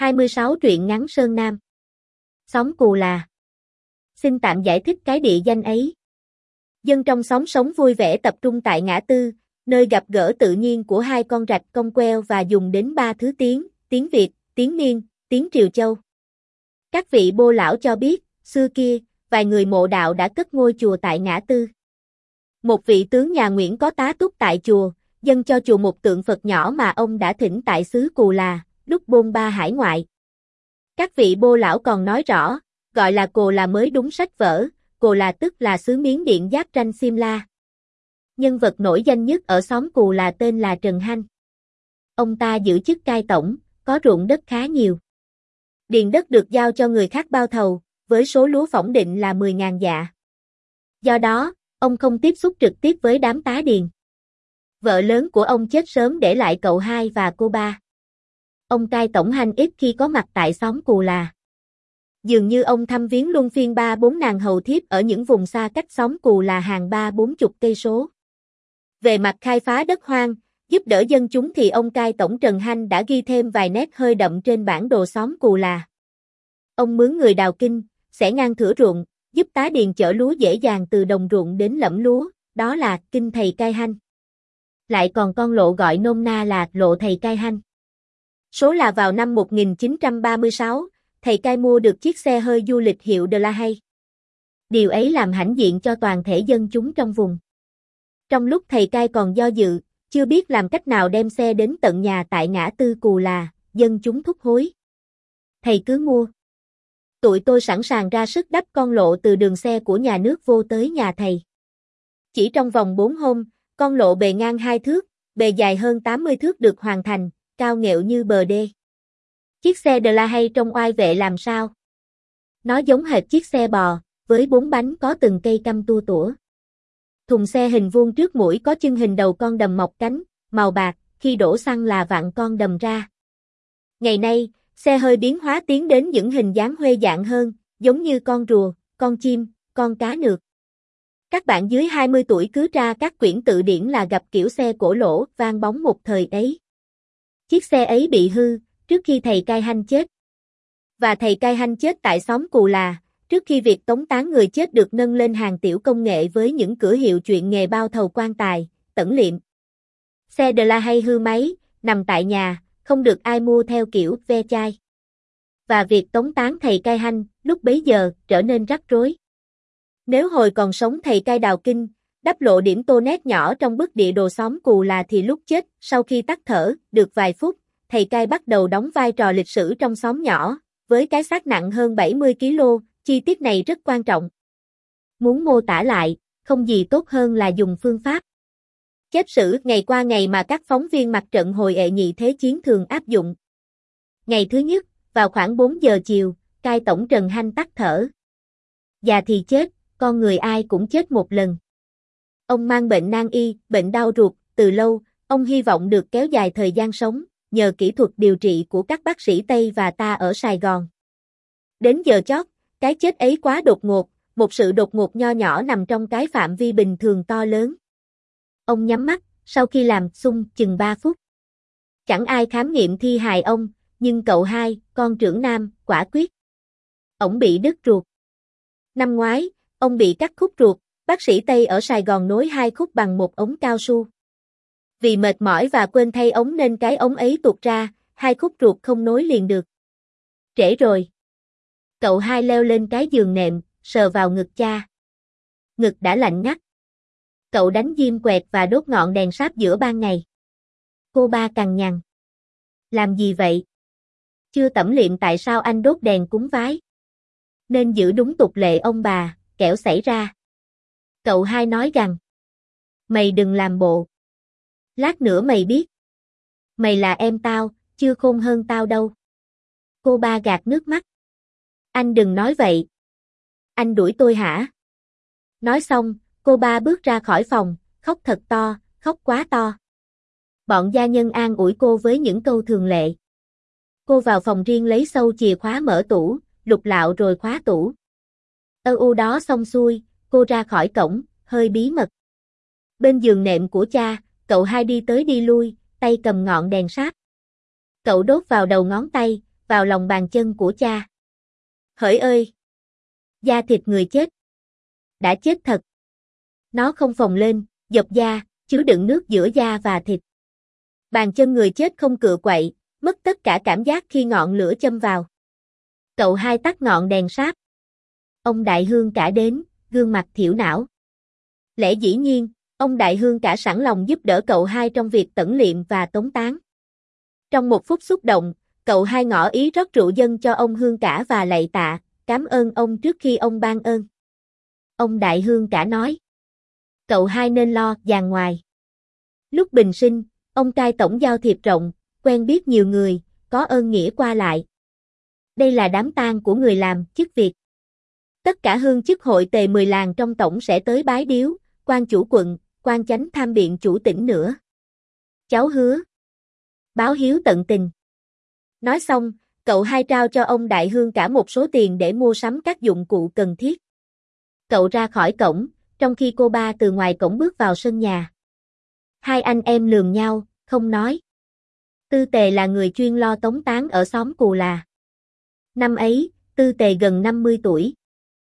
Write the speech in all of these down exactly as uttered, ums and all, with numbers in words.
hai mươi sáu truyện ngắn Sơn Nam. Xóm Cù Là. Xin tạm giải thích cái địa danh ấy. Dân trong xóm sống vui vẻ tập trung tại ngã tư, nơi gặp gỡ tự nhiên của hai con rạch cong queo và dùng đến ba thứ tiếng, tiếng Việt, tiếng Miên, tiếng Triều Châu. Các vị bô lão cho biết, xưa kia, vài người mộ đạo đã cất ngôi chùa tại ngã tư. Một vị tướng nhà Nguyễn có tá túc tại chùa, dâng cho chùa một tượng Phật nhỏ mà ông đã thỉnh tại xứ Cù Là, lúc bôn ba hải ngoại. Các vị bô lão còn nói rõ, gọi là Cồ Là mới đúng sách vở, Cồ Là tức là xứ Miến Điện giáp ranh Simla. Nhân vật nổi danh nhất ở xóm Cù Là tên là Trần Hanh. Ông ta giữ chức cai tổng, có ruộng đất khá nhiều. Điền đất được giao cho người khác bao thầu, với số lúa phỏng định là mười nghìn dạ. Do đó, ông không tiếp xúc trực tiếp với đám tá điền. Vợ lớn của ông chết sớm để lại cậu hai và cô ba. Ông cai tổng Hanh ít khi có mặt tại xóm Cù Là. Dường như ông thăm viếng luân phiên ba bốn nàng hầu thiếp ở những vùng xa cách xóm Cù Là hàng ba bốn chục cây số. Về mặt khai phá đất hoang, giúp đỡ dân chúng thì ông cai tổng Trần Hanh đã ghi thêm vài nét hơi đậm trên bản đồ xóm Cù Là. Ông mướn người đào kinh, xẻ ngang thửa ruộng, giúp tá điền chở lúa dễ dàng từ đồng ruộng đến lẫm lúa, đó là kinh thầy cai Hanh. Lại còn con lộ gọi nôm na là lộ thầy cai Hanh. Số là vào năm một nghìn chín trăm ba mươi sáu, thầy cai mua được chiếc xe hơi du lịch hiệu De La Haye. Điều ấy làm hãnh diện cho toàn thể dân chúng trong vùng. Trong lúc thầy cai còn do dự, chưa biết làm cách nào đem xe đến tận nhà tại ngã tư Cù Là, dân chúng thúc hối. Thầy cứ mua. Tụi tôi sẵn sàng ra sức đắp con lộ từ đường xe của nhà nước vô tới nhà thầy. Chỉ trong vòng bốn hôm, con lộ bề ngang hai thước, bề dài hơn tám mươi thước được hoàn thành, cao nghệu như bờ đê. Chiếc xe De La Haye trông oai vệ làm sao? Nó giống hệt chiếc xe bò, với bốn bánh có từng cây căm tua tủa. Thùng xe hình vuông trước mũi có chân hình đầu con đầm mọc cánh, màu bạc, khi đổ xăng là vặn con đầm ra. Ngày nay, xe hơi biến hóa tiến đến những hình dáng huê dạng hơn, giống như con rùa, con chim, con cá nược. Các bạn dưới hai mươi tuổi cứ tra các quyển tự điển là gặp kiểu xe cổ lỗ vang bóng một thời ấy. Chiếc xe ấy bị hư, trước khi thầy cai Hanh chết. Và thầy cai Hanh chết tại xóm Cù Là, trước khi việc tống táng người chết được nâng lên hàng tiểu công nghệ với những cửa hiệu chuyện nghề bao thầu quan tài, tẩn liệm. Xe De La Haye hư máy, nằm tại nhà, không được ai mua theo kiểu ve chai. Và việc tống táng thầy cai Hanh, lúc bấy giờ, trở nên rắc rối. Nếu hồi còn sống thầy cai đào kinh, đắp lộ điểm tô nét nhỏ trong bức địa đồ xóm Cù Là thì lúc chết, sau khi tắt thở, được vài phút, thầy cai bắt đầu đóng vai trò lịch sử trong xóm nhỏ, với cái xác nặng hơn bảy mươi ki lô gam, chi tiết này rất quan trọng. Muốn mô tả lại, không gì tốt hơn là dùng phương pháp chép sử ngày qua ngày mà các phóng viên mặt trận hồi ệ nhị thế chiến thường áp dụng. Ngày thứ nhất, vào khoảng bốn giờ chiều, cai tổng Trần Hanh tắt thở. Già thì chết, con người ai cũng chết một lần. Ông mang bệnh nan y, bệnh đau ruột, từ lâu, ông hy vọng được kéo dài thời gian sống, nhờ kỹ thuật điều trị của các bác sĩ Tây và ta ở Sài Gòn. Đến giờ chót, cái chết ấy quá đột ngột, một sự đột ngột nho nhỏ nằm trong cái phạm vi bình thường to lớn. Ông nhắm mắt, sau khi làm xung chừng ba phút. Chẳng ai khám nghiệm thi hài ông, nhưng cậu hai, con trưởng nam, quả quyết. Ổng bị đứt ruột. Năm ngoái, ông bị cắt khúc ruột, bác sĩ Tây ở Sài Gòn nối hai khúc bằng một ống cao su. Vì mệt mỏi và quên thay ống nên cái ống ấy tuột ra, hai khúc ruột không nối liền được. Trễ rồi. Cậu hai leo lên cái giường nệm, sờ vào ngực cha. Ngực đã lạnh ngắt. Cậu đánh diêm quẹt và đốt ngọn đèn sáp giữa ban ngày. Cô ba cằn nhằn. Làm gì vậy? Chưa tẩm liệm tại sao anh đốt đèn cúng vái? Nên giữ đúng tục lệ ông bà, kẻo xảy ra. Cậu hai nói gằn. Mày đừng làm bộ. Lát nữa mày biết. Mày là em tao, chưa khôn hơn tao đâu. Cô ba gạt nước mắt. Anh đừng nói vậy. Anh đuổi tôi hả? Nói xong, cô ba bước ra khỏi phòng, khóc thật to, khóc quá to. Bọn gia nhân an ủi cô với những câu thường lệ. Cô vào phòng riêng lấy sâu chìa khóa mở tủ, lục lạo rồi khóa tủ. Ơ u đó xong xuôi, cô ra khỏi cổng, hơi bí mật. Bên giường nệm của cha, cậu hai đi tới đi lui, tay cầm ngọn đèn sáp. Cậu đốt vào đầu ngón tay, vào lòng bàn chân của cha. Hỡi ơi! Da thịt người chết. Đã chết thật. Nó không phồng lên, dọc da, chứa đựng nước giữa da và thịt. Bàn chân người chết không cựa quậy, mất tất cả cảm giác khi ngọn lửa châm vào. Cậu hai tắt ngọn đèn sáp. Ông đại hương cả đến, gương mặt thiểu não. Lẽ dĩ nhiên, ông đại hương cả sẵn lòng giúp đỡ cậu hai trong việc tẩn liệm và tống táng. Trong một phút xúc động, cậu hai ngỏ ý rót rượu dâng cho ông hương cả và lạy tạ, cảm ơn ông trước khi ông ban ơn. Ông đại hương cả nói. Cậu hai nên lo dàn ngoài. Lúc bình sinh, ông cai tổng giao thiệp rộng, quen biết nhiều người, có ơn nghĩa qua lại. Đây là đám tang của người làm chức việc. Tất cả hương chức hội tề mười làng trong tổng sẽ tới bái điếu, quan chủ quận, quan chánh tham biện chủ tỉnh nữa. Cháu hứa. Báo hiếu tận tình. Nói xong, cậu hai trao cho ông đại hương cả một số tiền để mua sắm các dụng cụ cần thiết. Cậu ra khỏi cổng, trong khi cô ba từ ngoài cổng bước vào sân nhà. Hai anh em lườm nhau, không nói. Tư Tề là người chuyên lo tống táng ở xóm Cù Là. Năm ấy, Tư Tề gần năm mươi tuổi.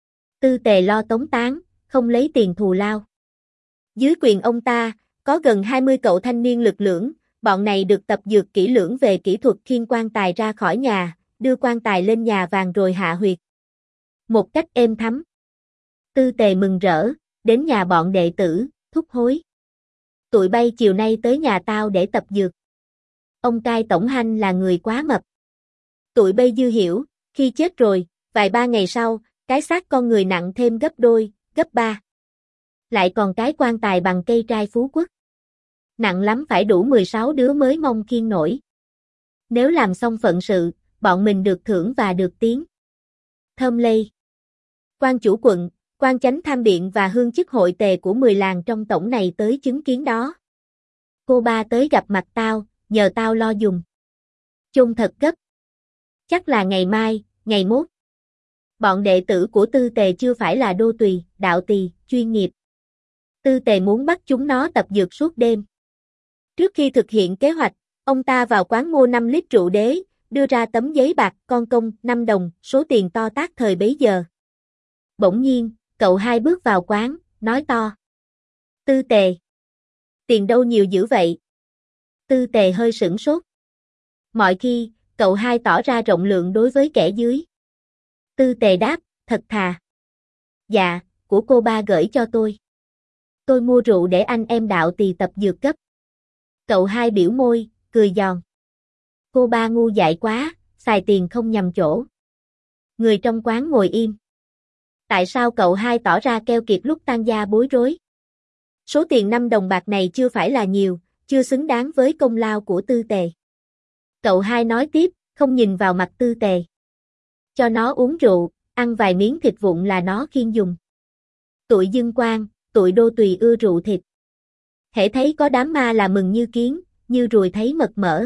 Tư Tề lo tống táng, không lấy tiền thù lao. Dưới quyền ông ta, có gần hai mươi cậu thanh niên lực lưỡng, bọn này được tập dượt kỹ lưỡng về kỹ thuật khiêng quan tài ra khỏi nhà, đưa quan tài lên nhà vàng rồi hạ huyệt. Một cách êm thấm. Tư Tề mừng rỡ, đến nhà bọn đệ tử, thúc hối. Tụi bay chiều nay tới nhà tao để tập dượt. Ông cai tổng hanh là người quá mập. Tụi bay dư hiểu, khi chết rồi, vài ba ngày sau, cái xác con người nặng thêm gấp đôi, gấp ba. Lại còn cái quan tài bằng cây trai Phú Quốc. Nặng lắm phải đủ mười sáu đứa mới mong khiêng nổi. Nếu làm xong phận sự, bọn mình được thưởng và được tiếng. Thơm lây. Quan chủ quận, quan chánh tham biện và hương chức hội tề của mười làng trong tổng này tới chứng kiến đó. Cô ba tới gặp mặt tao, nhờ tao lo dùng. Chôn thật gấp. Chắc là ngày mai, ngày mốt. Bọn đệ tử của Tư Tề chưa phải là đô tùy, đạo tỳ, chuyên nghiệp. Tư Tề muốn bắt chúng nó tập dượt suốt đêm. Trước khi thực hiện kế hoạch, ông ta vào quán mua năm lít rượu đế, đưa ra tấm giấy bạc con công năm đồng, số tiền to tát thời bấy giờ. Bỗng nhiên, cậu hai bước vào quán, nói to. Tư Tề. Tiền đâu nhiều dữ vậy? Tư Tề hơi sửng sốt. Mọi khi, cậu hai tỏ ra rộng lượng đối với kẻ dưới. Tư Tề đáp, thật thà. Dạ, của cô ba gửi cho tôi. Tôi mua rượu để anh em đạo tỳ tập dược cấp. Cậu hai biểu môi, cười giòn. Cô ba ngu dại quá, xài tiền không nhầm chỗ. Người trong quán ngồi im. Tại sao cậu hai tỏ ra keo kiệt lúc tang gia bối rối? Số tiền năm đồng bạc này chưa phải là nhiều, chưa xứng đáng với công lao của Tư Tề. Cậu hai nói tiếp, không nhìn vào mặt Tư Tề. Cho nó uống rượu, ăn vài miếng thịt vụn là nó khiêng dùng. Tụi Dương Quang, tụi đô tùy ưa rượu thịt. Hễ thấy có đám ma là mừng như kiến, như ruồi thấy mật mỡ.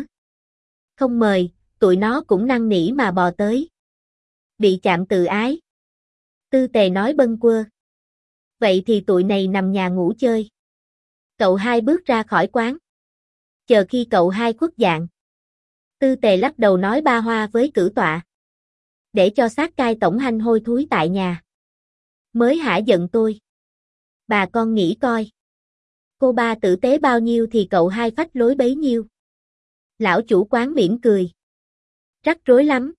Không mời, tụi nó cũng năn nỉ mà bò tới. Bị chạm tự ái. Tư Tề nói bâng quơ. Vậy thì tụi này nằm nhà ngủ chơi. Cậu hai bước ra khỏi quán. Chờ khi cậu hai khuất dạng. Tư Tề lắc đầu nói ba hoa với cử tọa. Để cho xác cai tổng hanh hôi thối tại nhà. Mới hả giận tôi. Bà con nghĩ coi. Cô ba tử tế bao nhiêu thì cậu hai phách lối bấy nhiêu. Lão chủ quán mỉm cười. Rắc rối lắm.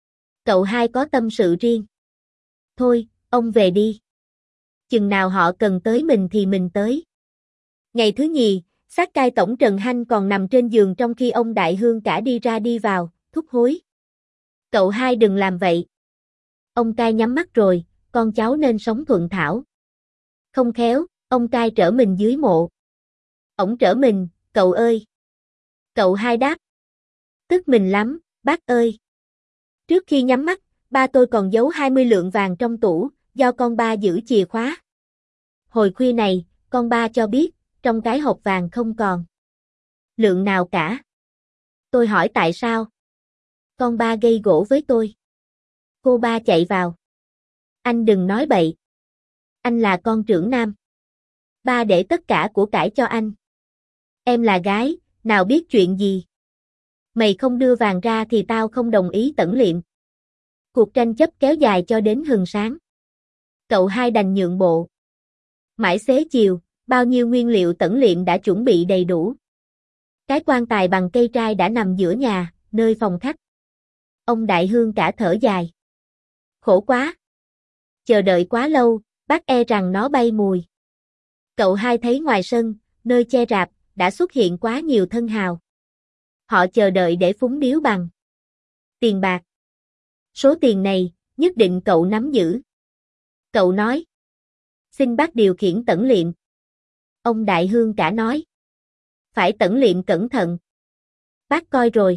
Cậu hai có tâm sự riêng. Thôi, ông về đi. Chừng nào họ cần tới mình thì mình tới. Ngày thứ nhì, xác cai tổng Trần Hanh còn nằm trên giường trong khi ông đại hương cả đi ra đi vào, thúc hối. Cậu hai đừng làm vậy. Ông cai nhắm mắt rồi, con cháu nên sống thuận thảo. Không khéo, ông cai trở mình dưới mộ. Ổng trở mình, cậu ơi. Cậu hai đáp. Tức mình lắm, bác ơi. Trước khi nhắm mắt, ba tôi còn giấu hai mươi lượng vàng trong tủ, do con ba giữ chìa khóa. Hồi khuya này, con ba cho biết, trong cái hộp vàng không còn lượng nào cả. Tôi hỏi tại sao? Con ba gây gổ với tôi. Cô ba chạy vào. Anh đừng nói bậy. Anh là con trưởng nam. Ba để tất cả của cải cho anh. Em là gái, nào biết chuyện gì. Mày không đưa vàng ra thì tao không đồng ý tẩn liệm. Cuộc tranh chấp kéo dài cho đến hừng sáng. Cậu hai đành nhượng bộ. Mãi xế chiều, bao nhiêu nguyên liệu tẩn liệm đã chuẩn bị đầy đủ. Cái quan tài bằng cây trai đã nằm giữa nhà, nơi phòng khách. Ông Đại Hương cả thở dài. Khổ quá. Chờ đợi quá lâu, bác e rằng nó bay mùi. Cậu hai thấy ngoài sân, nơi che rạp, đã xuất hiện quá nhiều thân hào. Họ chờ đợi để phúng điếu bằng tiền bạc. Số tiền này, nhất định cậu nắm giữ. Cậu nói. Xin bác điều khiển tẩn liệm. Ông Đại Hương cả nói. Phải tẩn liệm cẩn thận. Bác coi rồi.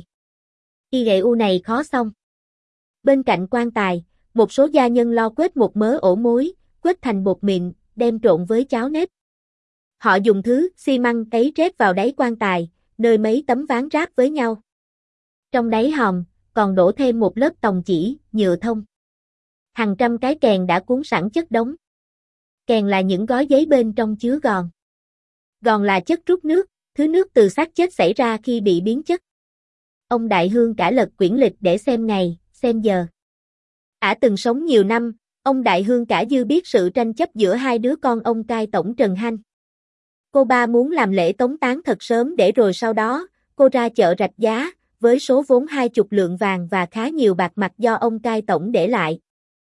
Y gậy u này khó xong. Bên cạnh quan tài, một số gia nhân lo quết một mớ ổ mối, quết thành bột mịn, đem trộn với cháo nếp. Họ dùng thứ xi măng ấy rết vào đáy quan tài, nơi mấy tấm ván ráp với nhau. Trong đáy hòm, còn đổ thêm một lớp tòng chỉ, nhựa thông. Hàng trăm cái kèn đã cuốn sẵn chất đống. Kèn là những gói giấy bên trong chứa gòn. Gòn là chất rút nước, thứ nước từ xác chết xảy ra khi bị biến chất. Ông Đại Hương cả lật quyển lịch để xem ngày, xem giờ. Ả từng sống nhiều năm, ông Đại Hương cả dư biết sự tranh chấp giữa hai đứa con ông cai tổng Trần Hanh. Cô ba muốn làm lễ tống táng thật sớm để rồi sau đó, cô ra chợ rạch giá, với số vốn hai chục lượng vàng và khá nhiều bạc mặt do ông cai tổng để lại.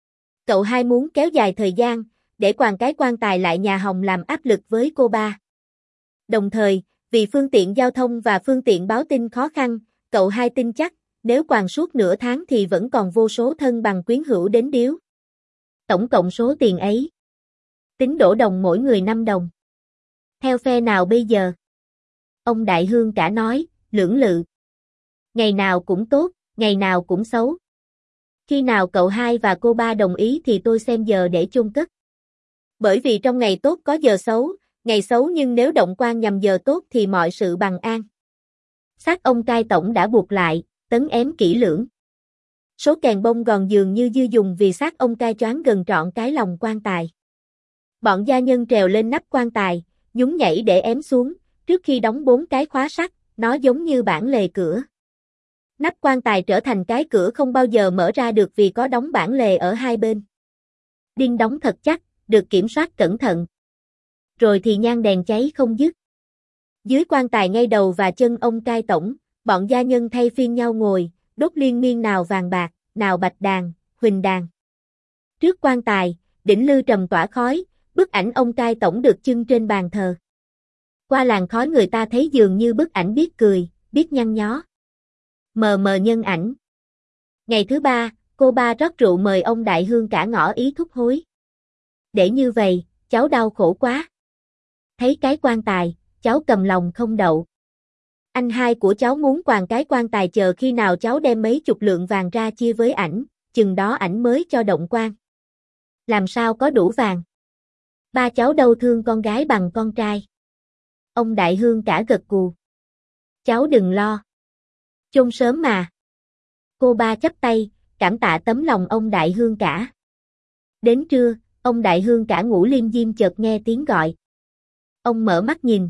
Cậu hai muốn kéo dài thời gian, để quàng cái quan tài lại nhà Hồng làm áp lực với cô ba. Đồng thời, vì phương tiện giao thông và phương tiện báo tin khó khăn, cậu hai tin chắc, nếu quàng suốt nửa tháng thì vẫn còn vô số thân bằng quyến hữu đến điếu. Tổng cộng số tiền ấy. Tính đổ đồng mỗi người năm đồng. Theo phe nào bây giờ? Ông Đại Hương cả nói, lưỡng lự. Ngày nào cũng tốt, ngày nào cũng xấu. Khi nào cậu hai và cô ba đồng ý thì tôi xem giờ để chôn cất. Bởi vì trong ngày tốt có giờ xấu, ngày xấu nhưng nếu động quan nhằm giờ tốt thì mọi sự bằng an. Xác ông cai tổng đã buộc lại, tấn ém kỹ lưỡng. Số kèn bông gòn dường như dư dùng vì xác ông cai choáng gần trọn cái lòng quan tài. Bọn gia nhân trèo lên nắp quan tài, nhún nhảy để ém xuống, trước khi đóng bốn cái khóa sắt, nó giống như bản lề cửa. Nắp quan tài trở thành cái cửa không bao giờ mở ra được vì có đóng bản lề ở hai bên. Đinh đóng thật chắc, được kiểm soát cẩn thận. Rồi thì nhang đèn cháy không dứt. Dưới quan tài ngay đầu và chân ông cai tổng, bọn gia nhân thay phiên nhau ngồi, đốt liên miên nào vàng bạc, nào bạch đàn, huỳnh đàn. Trước quan tài, đỉnh lư trầm tỏa khói, bức ảnh ông cai tổng được trưng trên bàn thờ. Qua làn khói người ta thấy dường như bức ảnh biết cười, biết nhăn nhó. Mờ mờ nhân ảnh. Ngày thứ ba, cô ba rót rượu mời ông Đại Hương cả ngỏ ý thúc hối. Để như vậy, cháu đau khổ quá. Thấy cái quan tài, cháu cầm lòng không đậu. Anh hai của cháu muốn quàng cái quan tài chờ khi nào cháu đem mấy chục lượng vàng ra chia với ảnh, chừng đó ảnh mới cho động quan. Làm sao có đủ vàng? Ba cháu đâu thương con gái bằng con trai. Ông Đại Hương cả gật gù. Cháu đừng lo. Chôn sớm mà. Cô ba chắp tay, cảm tạ tấm lòng ông Đại Hương cả. Đến trưa, ông Đại Hương cả ngủ liêm diêm chợt nghe tiếng gọi. Ông mở mắt nhìn.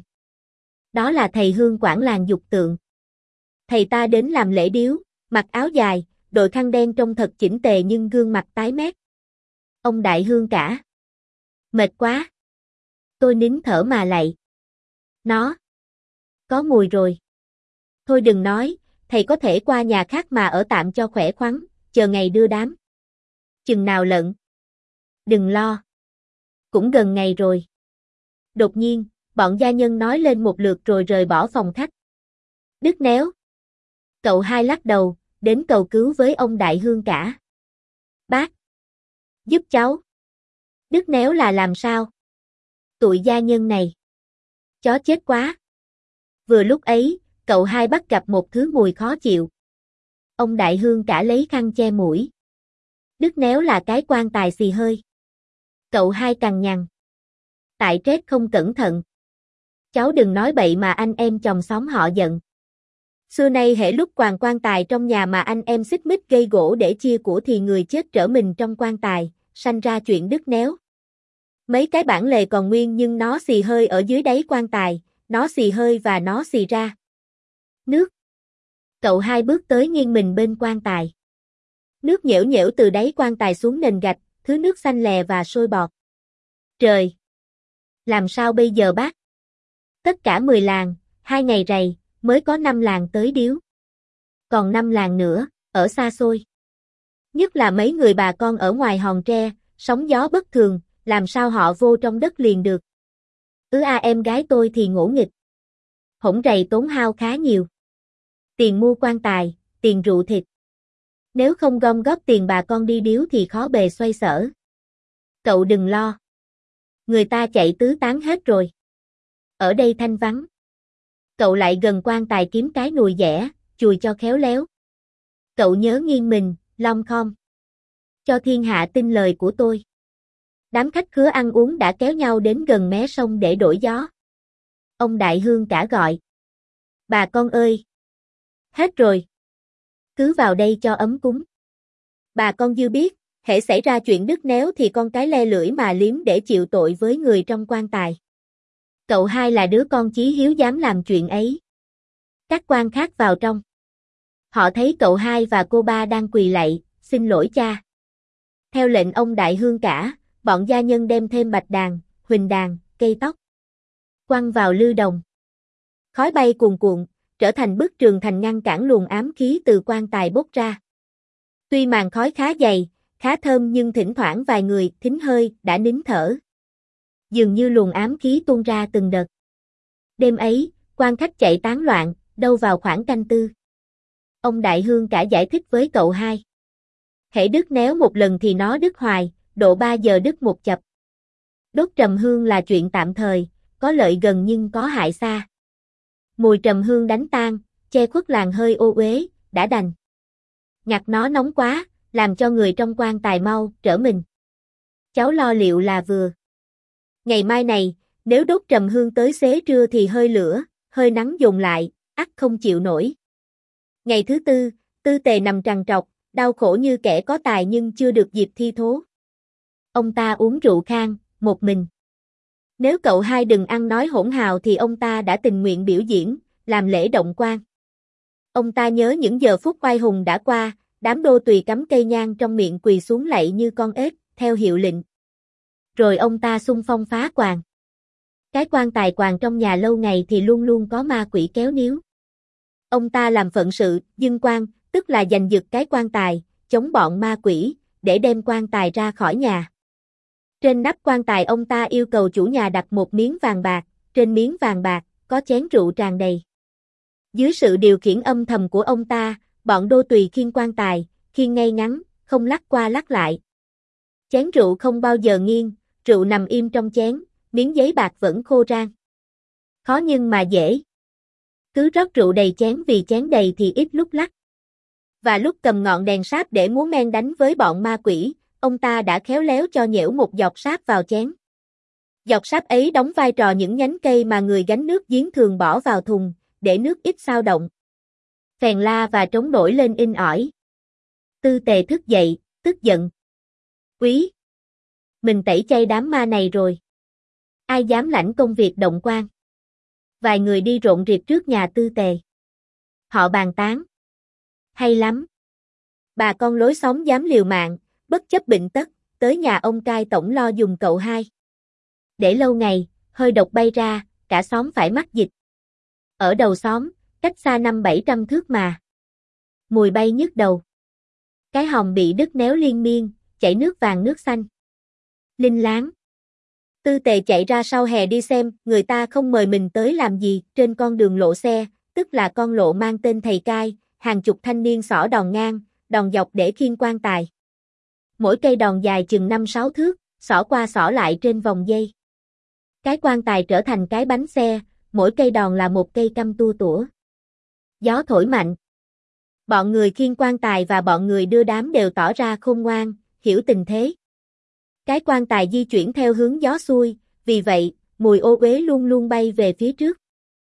Đó là thầy Hương quản làng Dục Tượng. Thầy ta đến làm lễ điếu, mặc áo dài, đội khăn đen trông thật chỉnh tề nhưng gương mặt tái mét. Ông Đại Hương cả. Mệt quá. Tôi nín thở mà lạy. Nó. Có mùi rồi. Thôi đừng nói, thầy có thể qua nhà khác mà ở tạm cho khỏe khoắn, chờ ngày đưa đám. Chừng nào lận. Đừng lo. Cũng gần ngày rồi. Đột nhiên, bọn gia nhân nói lên một lượt rồi rời bỏ phòng khách. Đứt néo. Cậu hai lắc đầu, đến cầu cứu với ông Đại Hương cả. Bác. Giúp cháu. Đứt néo là làm sao? Tụi gia nhân này. Chó chết quá. Vừa lúc ấy, cậu hai bắt gặp một thứ mùi khó chịu. Ông Đại Hương cả lấy khăn che mũi. Đứt néo là cái quan tài xì hơi. Cậu hai cằn nhằn. Tại trét không cẩn thận. Cháu đừng nói bậy mà anh em chòm xóm họ giận. Xưa nay hễ lúc quàng quan tài trong nhà mà anh em xích mích gây gỗ để chia của thì người chết trở mình trong quan tài, sanh ra chuyện đứt néo. Mấy cái bản lề còn nguyên nhưng nó xì hơi ở dưới đáy quan tài, nó xì hơi và nó xì ra nước. Cậu hai bước tới nghiêng mình bên quan tài. Nước nhễu nhễu từ đáy quan tài xuống nền gạch, thứ nước xanh lè và sôi bọt. Trời! Làm sao bây giờ bác? Tất cả mười làng, hai ngày rày, mới có năm làng tới điếu. Còn năm làng nữa, ở xa xôi. Nhất là mấy người bà con ở ngoài hòn tre, sóng gió bất thường, làm sao họ vô trong đất liền được. Ứ a em gái tôi thì ngỗ nghịch. Hổng rày tốn hao khá nhiều. Tiền mua quan tài, tiền rượu thịt. Nếu không gom góp tiền bà con đi điếu thì khó bề xoay sở. Cậu đừng lo. Người ta chạy tứ tán hết rồi. Ở đây thanh vắng. Cậu lại gần quan tài kiếm cái nùi dẻ, chùi cho khéo léo. Cậu nhớ nghiêng mình, lom khom. Cho thiên hạ tin lời của tôi. Đám khách khứa ăn uống đã kéo nhau đến gần mé sông để đổi gió. Ông đại hương cả gọi. Bà con ơi! Hết rồi. Cứ vào đây cho ấm cúng. Bà con dư biết, hễ xảy ra chuyện đứt néo thì con cái le lưỡi mà liếm để chịu tội với người trong quan tài. Cậu hai là đứa con chí hiếu dám làm chuyện ấy. Các quan khác vào trong. Họ thấy cậu hai và cô ba đang quỳ lạy, xin lỗi cha. Theo lệnh ông đại hương cả, bọn gia nhân đem thêm bạch đàn, huỳnh đàn, cây tóc. Quăng vào lư đồng. Khói bay cuồn cuộn, trở thành bức tường thành ngăn cản luồng ám khí từ quan tài bốc ra. Tuy màn khói khá dày, khá thơm nhưng thỉnh thoảng vài người thính hơi đã nín thở. Dường như luồng ám khí tuôn ra từng đợt. Đêm ấy, quan khách chạy tán loạn, đâu vào khoảng canh tư. Ông đại hương cả giải thích với cậu hai. Hễ đứt néo một lần thì nó đứt hoài, độ ba giờ đứt một chập. Đốt trầm hương là chuyện tạm thời, có lợi gần nhưng có hại xa. Mùi trầm hương đánh tan, che khuất làn hơi ô uế, đã đành. Ngặt nó nóng quá, làm cho người trong quan tài mau trở mình. Cháu lo liệu là vừa. Ngày mai này, nếu đốt trầm hương tới xế trưa thì hơi lửa, hơi nắng dồn lại, ắt không chịu nổi. Ngày thứ tư, Tư Tề nằm trằn trọc, đau khổ như kẻ có tài nhưng chưa được dịp thi thố. Ông ta uống rượu khang, một mình. Nếu cậu hai đừng ăn nói hỗn hào thì ông ta đã tình nguyện biểu diễn, làm lễ động quan. Ông ta nhớ những giờ phút oai hùng đã qua, đám đô tùy cắm cây nhang trong miệng quỳ xuống lạy như con ếch, theo hiệu lệnh. Rồi ông ta xung phong phá quan. Cái quan tài quan trong nhà lâu ngày thì luôn luôn có ma quỷ kéo níu. Ông ta làm phận sự, dâng quan, tức là giành giật cái quan tài, chống bọn ma quỷ, để đem quan tài ra khỏi nhà. Trên nắp quan tài ông ta yêu cầu chủ nhà đặt một miếng vàng bạc, trên miếng vàng bạc, có chén rượu tràn đầy. Dưới sự điều khiển âm thầm của ông ta, bọn đô tùy khiêng quan tài, khiêng ngay ngắn, không lắc qua lắc lại. Chén rượu không bao giờ nghiêng, rượu nằm im trong chén, miếng giấy bạc vẫn khô rang. Khó nhưng mà dễ. Cứ rót rượu đầy chén vì chén đầy thì ít lúc lắc. Và lúc cầm ngọn đèn sáp để múa men đánh với bọn ma quỷ, ông ta đã khéo léo cho nhễu một giọt sáp vào chén. Giọt sáp ấy đóng vai trò những nhánh cây mà người gánh nước giếng thường bỏ vào thùng, để nước ít xao động. Phèn la và trống nổi lên in ỏi. Tư Tề thức dậy, tức giận. Úy! Mình tẩy chay đám ma này rồi. Ai dám lãnh công việc động quan? Vài người đi rộn rịp trước nhà Tư Tề. Họ bàn tán. Hay lắm. Bà con lối xóm dám liều mạng, bất chấp bệnh tật, tới nhà ông cai tổng lo dùng cậu hai. Để lâu ngày, hơi độc bay ra, cả xóm phải mắc dịch. Ở đầu xóm, cách xa năm bảy trăm thước mà. Mùi bay nhức đầu. Cái hòm bị đứt néo liên miên, chảy nước vàng nước xanh. Linh láng. Tư Tề chạy ra sau hè đi xem, người ta không mời mình tới làm gì, trên con đường lộ xe, tức là con lộ mang tên thầy cai, hàng chục thanh niên xỏ đòn ngang, đòn dọc để khiêng quan tài. Mỗi cây đòn dài chừng năm sáu thước, xỏ qua xỏ lại trên vòng dây. Cái quan tài trở thành cái bánh xe, mỗi cây đòn là một cây căm tua tủa. Gió thổi mạnh. Bọn người khiêng quan tài và bọn người đưa đám đều tỏ ra khôn ngoan, hiểu tình thế. Cái quan tài di chuyển theo hướng gió xuôi, vì vậy, mùi ô uế luôn luôn bay về phía trước.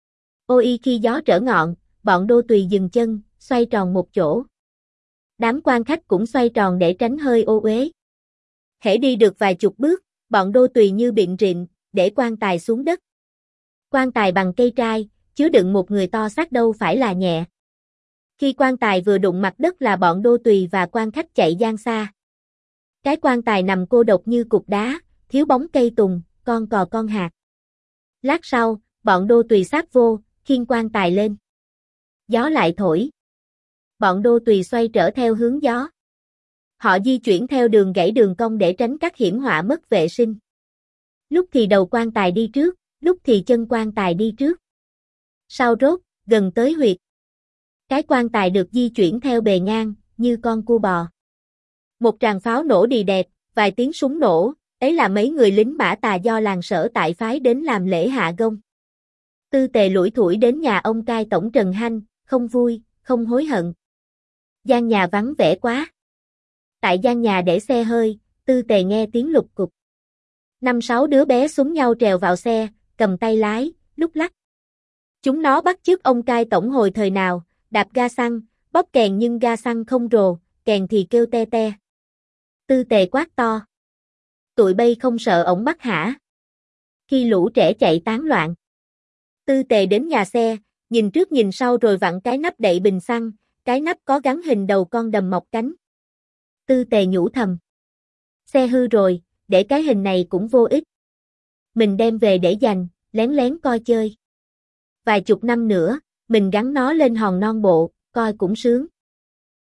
Ôi khi gió trở ngọn, bọn đô tùy dừng chân, xoay tròn một chỗ. Đám quan khách cũng xoay tròn để tránh hơi ô uế. Hễ đi được vài chục bước, bọn đô tùy như biện rịn, để quan tài xuống đất. Quan tài bằng cây trai, chứa đựng một người to xác đâu phải là nhẹ. Khi quan tài vừa đụng mặt đất là bọn đô tùy và quan khách chạy giang xa. Cái quan tài nằm cô độc như cục đá, thiếu bóng cây tùng, con cò con hạt. Lát sau, bọn đô tùy sát vô, khiêng quan tài lên. Gió lại thổi. Bọn đô tùy xoay trở theo hướng gió. Họ di chuyển theo đường gãy đường cong để tránh các hiểm họa mất vệ sinh. Lúc thì đầu quan tài đi trước, lúc thì chân quan tài đi trước. Sau rốt, gần tới huyệt. Cái quan tài được di chuyển theo bề ngang, như con cua bò. Một tràng pháo nổ đì đẹt, vài tiếng súng nổ, ấy là mấy người lính Mã Tà do làng Sở tại phái đến làm lễ hạ gông. Tư Tề lủi thủi đến nhà ông cai tổng Trần Hanh, không vui, không hối hận. Gian nhà vắng vẻ quá. Tại gian nhà để xe hơi, Tư Tề nghe tiếng lục cục. Năm sáu đứa bé xúm nhau trèo vào xe, cầm tay lái, lúc lắc. Chúng nó bắt chước ông cai tổng hồi thời nào, đạp ga xăng, bóp kèn nhưng ga xăng không rồ, kèn thì kêu te te. Tư Tề quát to. Tụi bay không sợ ổng bắt hả? Khi lũ trẻ chạy tán loạn. Tư Tề đến nhà xe, nhìn trước nhìn sau rồi vặn cái nắp đậy bình xăng, cái nắp có gắn hình đầu con đầm mọc cánh. Tư Tề nhủ thầm. Xe hư rồi, để cái hình này cũng vô ích. Mình đem về để dành, lén lén coi chơi. Vài chục năm nữa, mình gắn nó lên hòn non bộ, coi cũng sướng.